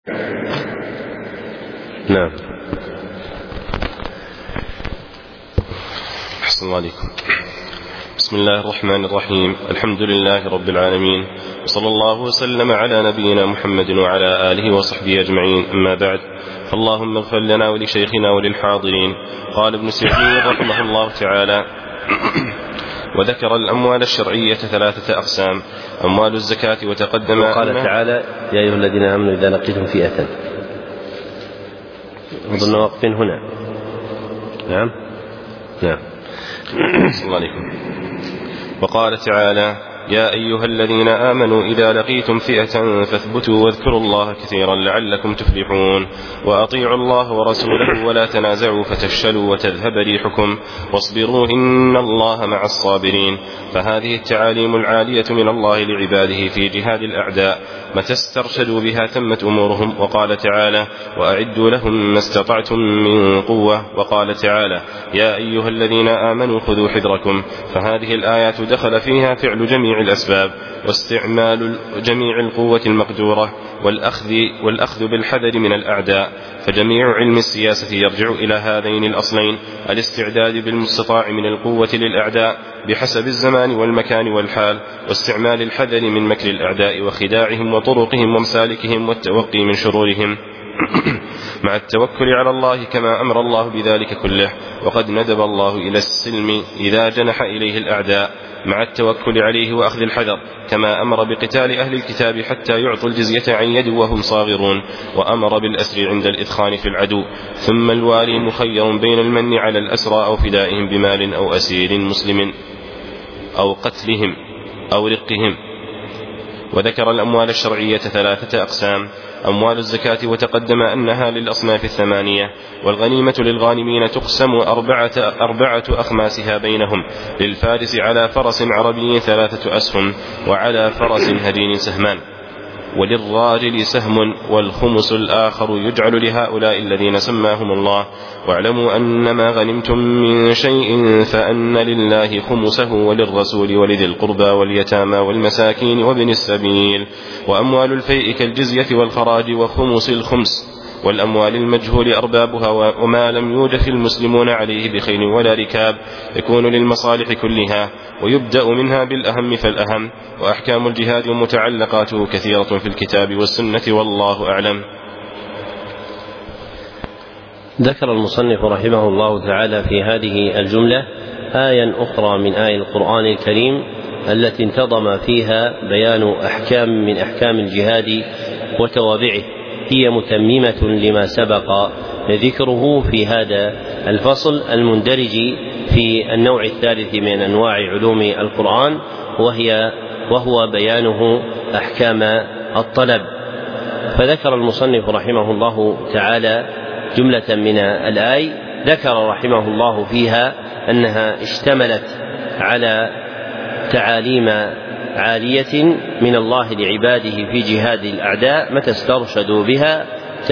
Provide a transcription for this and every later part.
نعم. أحسن الله عليكم. بسم الله الرحمن الرحيم. الحمد لله رب العالمين، وصلى الله وسلم على نبينا محمد وعلى آله وصحبه أجمعين. أما بعد، فاللهم اغفر لنا ولشيخنا وللحاضرين. قال ابن سعدي رحمه الله تعالى: وذكر الأموال الشرعية 3 أقسام: أموال الزكاة، وتقدم قال تعالى: يا أيها الذين آمنوا إذا لقيتم فئة. أظن وقف هنا. نعم. صلى الله عليكم. وقال تعالى: يا أيها الذين آمنوا إذا لقيتم فئة فاثبتوا واذكروا الله كثيرا لعلكم تفلحون، وأطيعوا الله ورسوله ولا تنازعوا فتفشلوا وتذهب ريحكم، واصبروا إن الله مع الصابرين. فهذه التعاليم العالية من الله لعباده في جهاد الأعداء، متى استرشدوا بها تمت أمورهم. وقال تعالى: وأعدوا لهم ما استطعتم من قوة. وقال تعالى: يا أيها الذين آمنوا خذوا حذركم. فهذه الآيات دخل فيها فعل جميع الأسباب، واستعمال جميع القوة المقدورة، والأخذ بالحذر من الأعداء. فجميع علم السياسة يرجع إلى هذين الأصلين: الاستعداد بالمستطاع من القوة للأعداء بحسب الزمان والمكان والحال، واستعمال الحذر من مكر الأعداء وخداعهم وطرقهم ومسالكهم، والتوقي من شرورهم مع التوكل على الله كما أمر الله بذلك كله. وقد ندب الله إلى السلم إذا جنح إليه الأعداء مع التوكل عليه وأخذ الحذر، كما أمر بقتال أهل الكتاب حتى يعطوا الجزية عن يد وهم صاغرون، وأمر بالأسر عند الإدخان في العدو. ثم الوالي مخير بين المن على الأسرى أو فدائهم بمال أو أسير مسلم أو قتلهم أو رقهم. وذكر الأموال الشرعية 3 أقسام: أموال الزكاة، وتقدم أنها للأصناف 8، والغنيمة للغانمين تقسم 4 أخماسها بينهم: للفارس على فرس عربي 3 أسهم، وعلى فرس هجين سهمان، وللراجل سهم، والخمس الآخر يجعل لهؤلاء الذين سماهم الله. واعلموا أن ما غنمتم من شيء فأن لله خمسه وللرسول ولذي القربى واليتامى والمساكين وابن السبيل. وأموال الفيء كالجزية والخراج وخمس الخمس، والأموال المجهول أربابها، وما لم يوجف المسلمون عليه بخيل ولا ركاب يكون للمصالح كلها، ويبدأ منها بالأهم فالأهم. وأحكام الجهاد ومتعلقاته كثيرة في الكتاب والسنة، والله أعلم. ذكر المصنف رحمه الله تعالى في هذه الجملة آية أخرى من آي القرآن الكريم التي انتظم فيها بيان أحكام من أحكام الجهاد وتوابعه، هي متممة لما سبق ذكره في هذا الفصل المندرج في النوع الثالث من أنواع علوم القرآن، وهو بيانه أحكام الطلب. فذكر المصنف رحمه الله تعالى جملة من الآي ذكر رحمه الله فيها أنها اشتملت على تعاليم عالية من الله لعباده في جهاد الأعداء، متى استرشدوا بها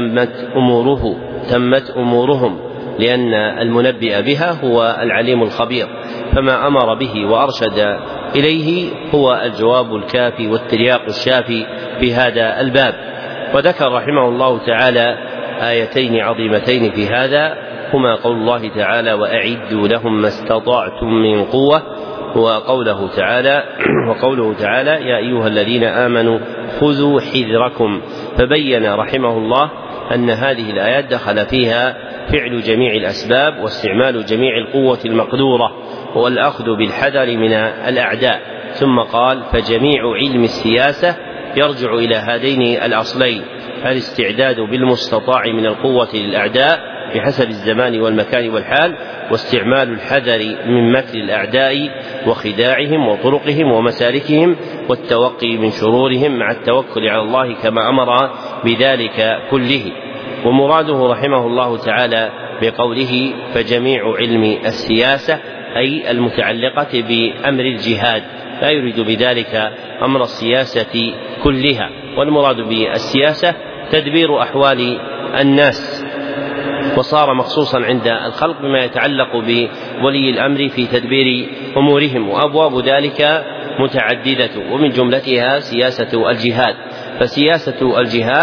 تمت أمورهم، لأن المنبئ بها هو العليم الخبير، فما أمر به وأرشد إليه هو الجواب الكافي والترياق الشافي في هذا الباب. وذكر رحمه الله تعالى آيتين عظيمتين في هذا، هما قول الله تعالى: وأعدوا لهم ما استطعتم من قوة، وقوله تعالى: يا أيها الذين آمنوا خذوا حذركم. فبين رحمه الله أن هذه الآيات دخل فيها فعل جميع الأسباب، واستعمال جميع القوة المقدورة، والأخذ بالحذر من الأعداء. ثم قال: فجميع علم السياسة يرجع إلى هذين الأصلين: الاستعداد بالمستطاع من القوة للأعداء بحسب الزمان والمكان والحال، واستعمال الحذر من مكر الأعداء وخداعهم وطرقهم ومسالكهم، والتوقي من شرورهم مع التوكل على الله كما أمر بذلك كله. ومراده رحمه الله تعالى بقوله فجميع علم السياسة أي المتعلقة بأمر الجهاد، لا يريد بذلك أمر السياسة كلها، والمراد بالسياسة تدبير أحوال الناس، وصار مخصوصا عند الخلق بما يتعلق بولي الأمر في تدبير أمورهم، وأبواب ذلك متعددة، ومن جملتها سياسة الجهاد. فسياسة الجهاد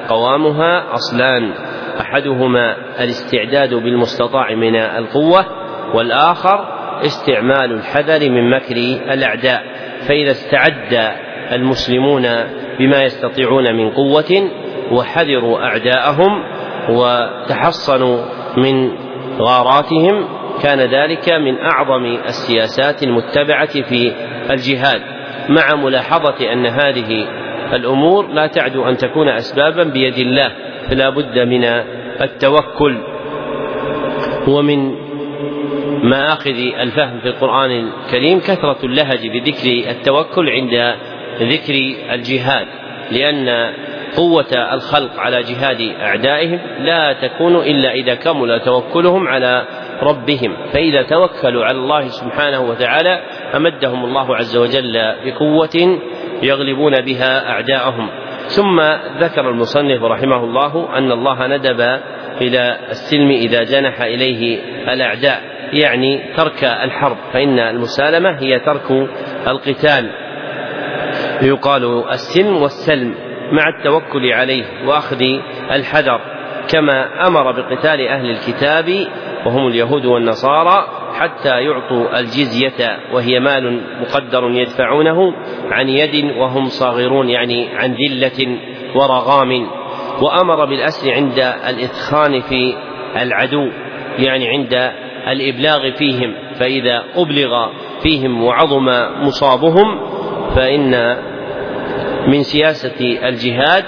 قوامها أصلان: أحدهما الاستعداد بالمستطاع من القوة، والآخر استعمال الحذر من مكر الأعداء. فإذا استعد المسلمون بما يستطيعون من قوة وحذروا أعداءهم وتحصنوا من غاراتهم كان ذلك من أعظم السياسات المتبعة في الجهاد، مع ملاحظة أن هذه الأمور لا تعدو أن تكون أسبابا بيد الله، فلا بد من التوكل. ومن مآخذ الفهم في القرآن الكريم كثرة اللهج بذكر التوكل عند ذكر الجهاد، لأن قوة الخلق على جهاد أعدائهم لا تكون إلا إذا كمل توكلهم على ربهم، فإذا توكلوا على الله سبحانه وتعالى أمدهم الله عز وجل بقوة يغلبون بها أعداءهم. ثم ذكر المصنف رحمه الله أن الله ندب إلى السلم إذا جنح إليه الأعداء، يعني ترك الحرب، فإن المسالمة هي ترك القتال، يقال السلم والسلم مع التوكل عليه وأخذ الحذر، كما أمر بقتال أهل الكتاب وهم اليهود والنصارى حتى يعطوا الجزية، وهي مال مقدر يدفعونه عن يد وهم صاغرون، يعني عن ذلة ورغام. وأمر بالأسر عند الإثخان في العدو، يعني عند الإبلاغ فيهم، فإذا أبلغ فيهم وعظم مصابهم فإن من سياسة الجهاد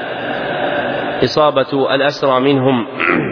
إصابة الأسرى منهم.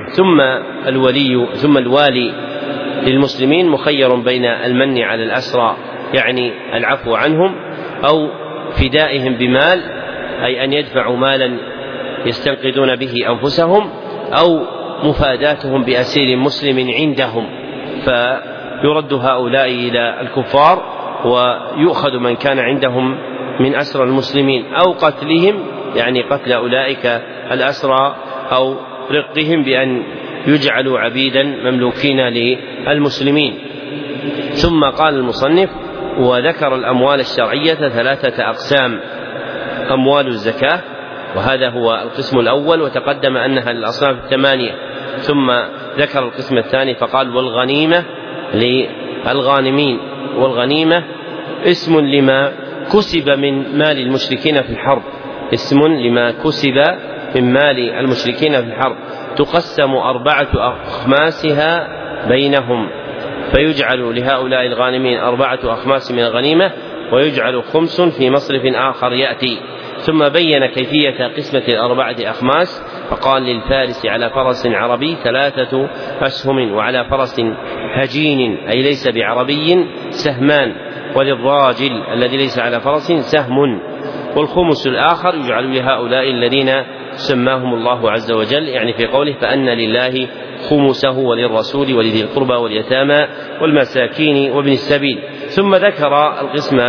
ثم الوالي للمسلمين مخير بين المن على الأسرى، يعني العفو عنهم، أو فدائهم بمال، أي أن يدفعوا مالا يستنقذون به أنفسهم، أو مفاداتهم بأسير مسلم عندهم فيرد هؤلاء إلى الكفار ويؤخذ من كان عندهم من أسرى المسلمين، أو قتلهم، يعني قتل أولئك الأسرى، أو رقهم بأن يجعلوا عبيدا مملوكين للمسلمين. ثم قال المصنف: وذكر الأموال الشرعية 3 أقسام: أموال الزكاة، وهذا هو القسم الأول، وتقدم أنها للأصناف 8. ثم ذكر القسم الثاني فقال: والغنيمة للغانمين. والغنيمة اسم لما كسب من مال المشركين في الحرب، اسم لما كسب من مال المشركين في الحرب، تقسم 4 أخماسها بينهم، فيجعل لهؤلاء الغانمين 4 أخماس من الغنيمة، ويجعل 5 في مصرف آخر يأتي. ثم بين كيفية قسمة 4 أخماس، فقال: للفارس على فرس عربي 3 أسهم، وعلى فرس هجين أي ليس بعربي سهمان، وللراجل الذي ليس على فرس سهم. والخمس الآخر يجعل لهؤلاء الذين سماهم الله عز وجل، يعني في قوله: فأن لله خمسه وللرسول ولذي القربى واليتامى والمساكين وابن السبيل. ثم ذكر القسم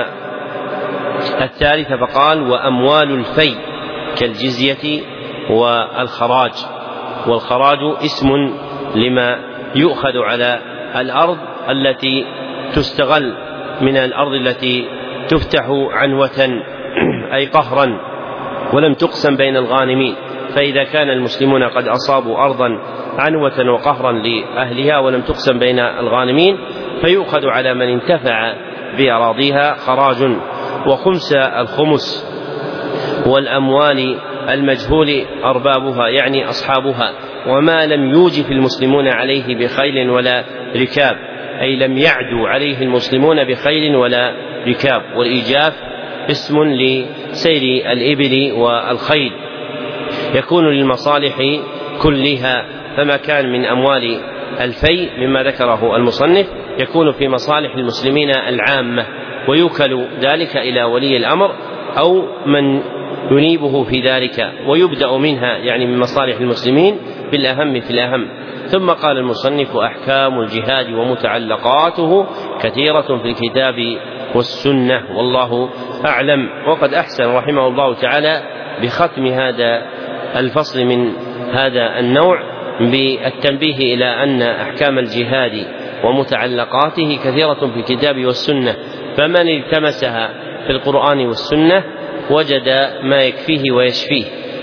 الثالث فقال: وأموال الفي كالجزية والخراج. والخراج اسم لما يؤخذ على الأرض التي تستغل من الأرض التي تفتح عنوة أي قهرا ولم تقسم بين الغانمين، فإذا كان المسلمون قد أصابوا أرضا عنوة وقهرا لأهلها ولم تقسم بين الغانمين فيؤخذ على من انتفع بأراضيها خراج. وخمس الخمس والأموال المجهول أربابها، يعني أصحابها، وما لم يوجف المسلمون عليه بخيل ولا ركاب، أي لم يعدوا عليه المسلمون بخيل ولا ركاب. والإيجاف اسم لسير الإبل والخيل، يكون للمصالح كلها، فما كان من أموال الفي مما ذكره المصنف يكون في مصالح المسلمين العامة، ويوكل ذلك إلى ولي الأمر أو من ينيبه في ذلك، ويبدأ منها يعني من مصالح المسلمين بالأهم في الأهم. ثم قال المصنف: أحكام الجهاد ومتعلقاته كثيرة في الكتاب والسنة، والله أعلم. وقد أحسن رحمه الله تعالى بختم هذا الفصل من هذا النوع بالتنبيه إلى أن أحكام الجهاد ومتعلقاته كثيرة في الكتاب والسنة، فمن التمسها في القرآن والسنة وجد ما يكفيه ويشفيه،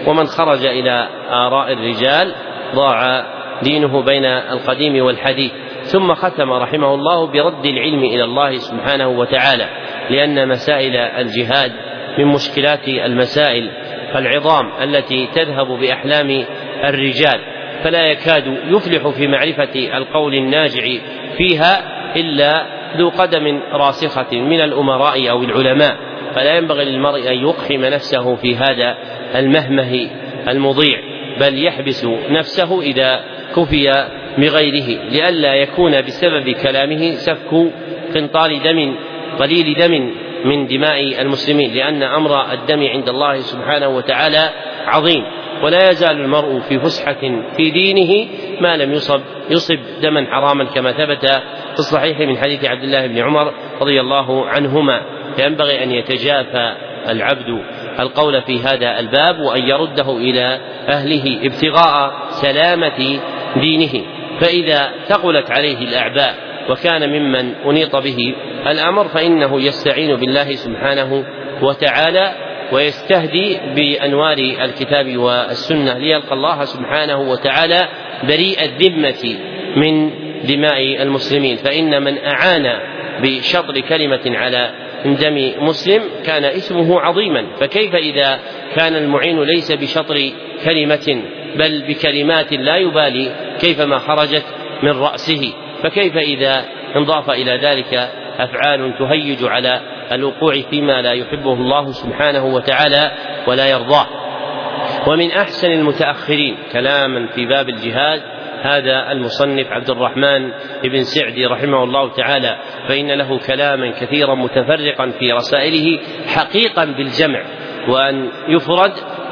ومن خرج إلى آراء الرجال ضاع دينه بين القديم والحديث. ثم ختم رحمه الله برد العلم إلى الله سبحانه وتعالى، لأن مسائل الجهاد من مشكلات المسائل العظام التي تذهب بأحلام الرجال، فلا يكاد يفلح في معرفة القول الناجع فيها إلا ذو قدم راسخة من الأمراء أو العلماء، فلا ينبغي للمرء أن يقحم نفسه في هذا المهمه المضيع، بل يحبس نفسه إذا كفي بغيره، لئلا يكون بسبب كلامه سفك قنطار دم قليل دم من دماء المسلمين، لأن أمر الدم عند الله سبحانه وتعالى عظيم، ولا يزال المرء في فسحة في دينه ما لم يصب دما حراما، كما ثبت في الصحيح من حديث عبد الله بن عمر رضي الله عنهما. فينبغي أن يتجافى العبد القول في هذا الباب، وأن يرده إلى أهله ابتغاء سلامة دينه، فإذا ثقلت عليه الأعباء وكان ممن أنيط به الأمر فإنه يستعين بالله سبحانه وتعالى ويستهدي بأنوار الكتاب والسنة ليلقى الله سبحانه وتعالى بريء الذمة من دماء المسلمين، فإن من أعان بشطر كلمة على دم مسلم كان اسمه عظيما، فكيف إذا كان المعين ليس بشطر كلمة بل بكلمات لا يبالي كيفما خرجت من رأسه، فكيف إذا انضاف إلى ذلك أفعال تهيج على الوقوع فيما لا يحبه الله سبحانه وتعالى ولا يرضاه. ومن أحسن المتأخرين كلاما في باب الجهاد هذا المصنف عبد الرحمن بن سعدي رحمه الله تعالى، فإن له كلاما كثيرا متفرقا في رسائله حقيقا بالجمع، وأن يفرد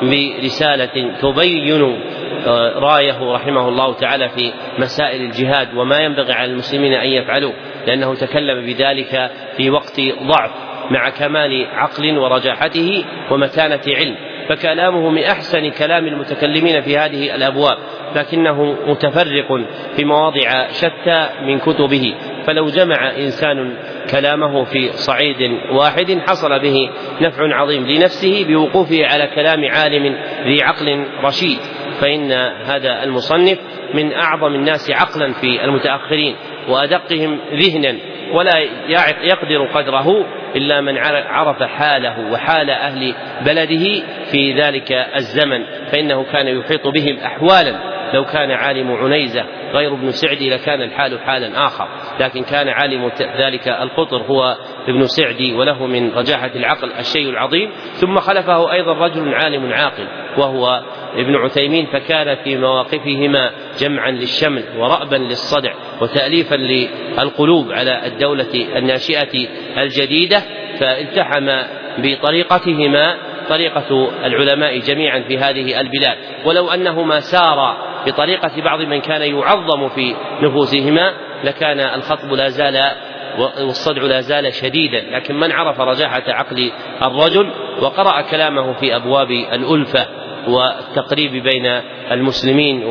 برسالة تبين رايه رحمه الله تعالى في مسائل الجهاد وما ينبغي على المسلمين أن يفعلوا، لأنه تكلم بذلك في وقت ضعف مع كمال عقل ورجاحته ومتانة علم، فكلامه من أحسن كلام المتكلمين في هذه الأبواب، لكنه متفرق في مواضع شتى من كتبه، فلو جمع إنسان كلامه في صعيد واحد حصل به نفع عظيم لنفسه بوقوفه على كلام عالم ذي عقل رشيد، فإن هذا المصنف من أعظم الناس عقلا في المتأخرين وأدقهم ذهنا، ولا يقدر قدره إلا من عرف حاله وحال أهل بلده في ذلك الزمن، فإنه كان يحيط بهم أحوالا. لو كان عالم عنيزة غير ابن سعدي لكان الحال حالا آخر، لكن كان عالم ذلك القطر هو ابن سعدي، وله من رجاحة العقل الشيء العظيم. ثم خلفه أيضا رجل عالم عاقل وهو ابن عثيمين، فكان في مواقفهما جمعا للشمل ورأبا للصدع وتأليفا للقلوب على الدولة الناشئة الجديدة، فالتحم بطريقتهما طريقة العلماء جميعا في هذه البلاد، ولو أنهما سارا بطريقة بعض من كان يعظم في نفوسهما لكان الخطب لا زال والصدع لا زال شديدا، لكن من عرف رجاحة عقل الرجل وقرأ كلامه في أبواب الألفة والتقريب بين المسلمين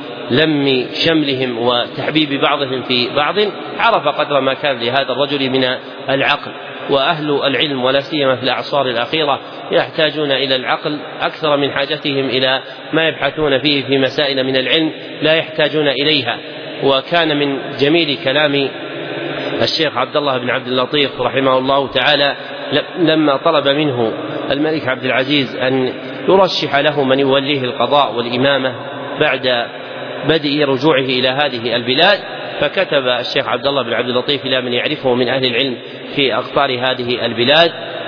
ولم شملهم وتحبيب بعضهم في بعض عرف قدر ما كان لهذا الرجل من العقل. وأهل العلم ولا سيما في الأعصار الأخيرة يحتاجون إلى العقل أكثر من حاجتهم إلى ما يبحثون فيه في مسائل من العلم لا يحتاجون إليها. وكان من جميل كلام الشيخ عبد الله بن عبد اللطيف رحمه الله تعالى لما طلب منه الملك عبد العزيز أن يرشح له من يوليه القضاء والإمامة بعد بدء رجوعه إلى هذه البلاد، فكتب الشيخ عبد الله بن عبد اللطيف إلى من يعرفه من أهل العلم في أقطار هذه البلاد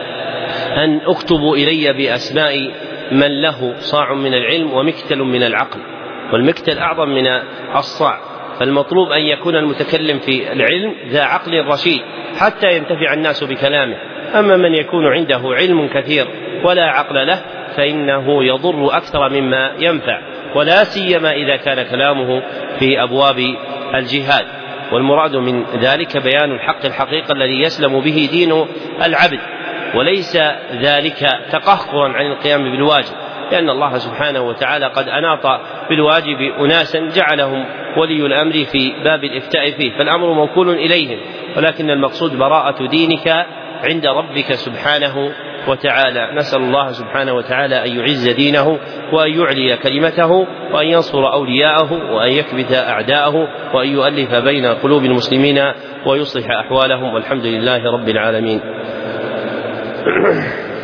أن اكتبوا إلي بأسماء من له صاع من العلم ومكتل من العقل، والمكتل أعظم من الصاع، فالمطلوب أن يكون المتكلم في العلم ذا عقل رشيد حتى ينتفع الناس بكلامه. أما من يكون عنده علم كثير ولا عقل له فإنه يضر أكثر مما ينفع، ولا سيما إذا كان كلامه في أبواب الجهاد. والمراد من ذلك بيان الحق الحقيقي الذي يسلم به دين العبد، وليس ذلك تقهقرا عن القيام بالواجب، لأن الله سبحانه وتعالى قد أناط بالواجب أناسا جعلهم ولي الأمر في باب الإفتاء فيه، فالأمر موكول إليهم، ولكن المقصود براءة دينك عند ربك سبحانه وتعالى. نسأل الله سبحانه وتعالى أن يعز دينه وأن يعلي كلمته وأن ينصر أولياءه وأن يكبت أعداءه وأن يؤلف بين قلوب المسلمين ويصلح أحوالهم، والحمد لله رب العالمين.